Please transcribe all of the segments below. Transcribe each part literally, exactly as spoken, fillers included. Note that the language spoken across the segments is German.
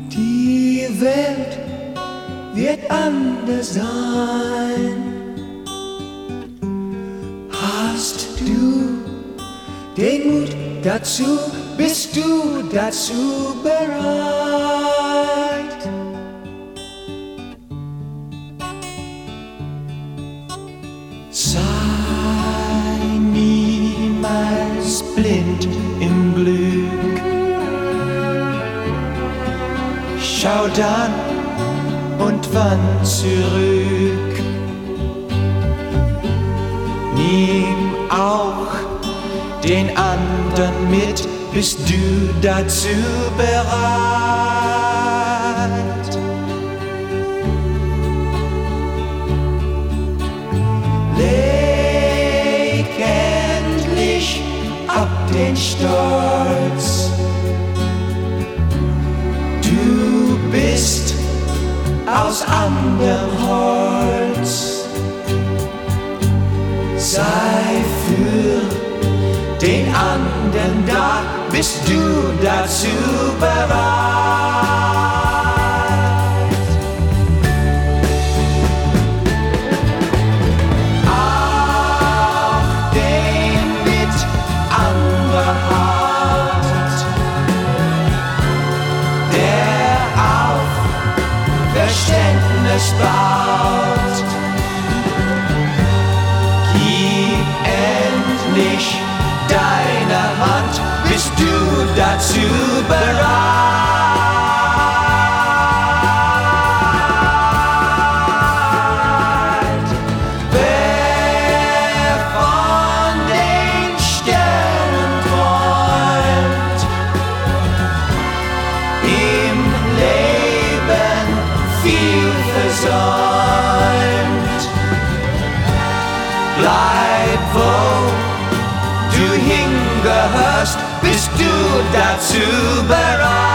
Die Welt wird anders sein. Hast du den Mut dazu? Bist du dazu bereit? Sei niemals blind im Glück. Schau dann und wann zurück. Nimm auch den anderen mit, bist du dazu bereit? Leg endlich ab den Stolz. Du bist aus anderem Holz. Sei für den anderen da, bist du dazu bereit? Auf den mit anderer Haut, der auf Verständnis baut. Gib endlich deine Hand, bist du dazu bereit? Wer von den Sternen träumt, im Leben viel versäumt, bleib wo du hingehörst, bist du dazu bereit?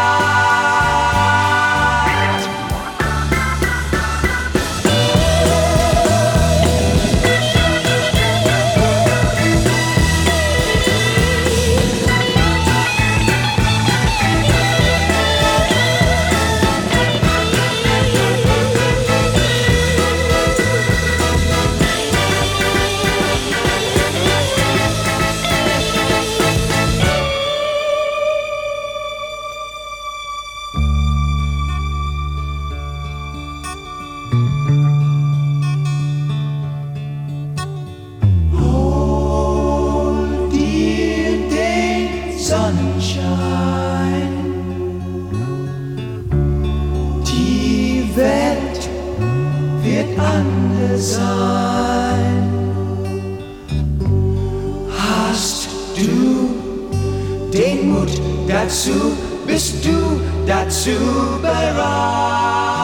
Sonnenschein. Die Welt wird anders sein. Hast du den Mut dazu? Bist du dazu bereit?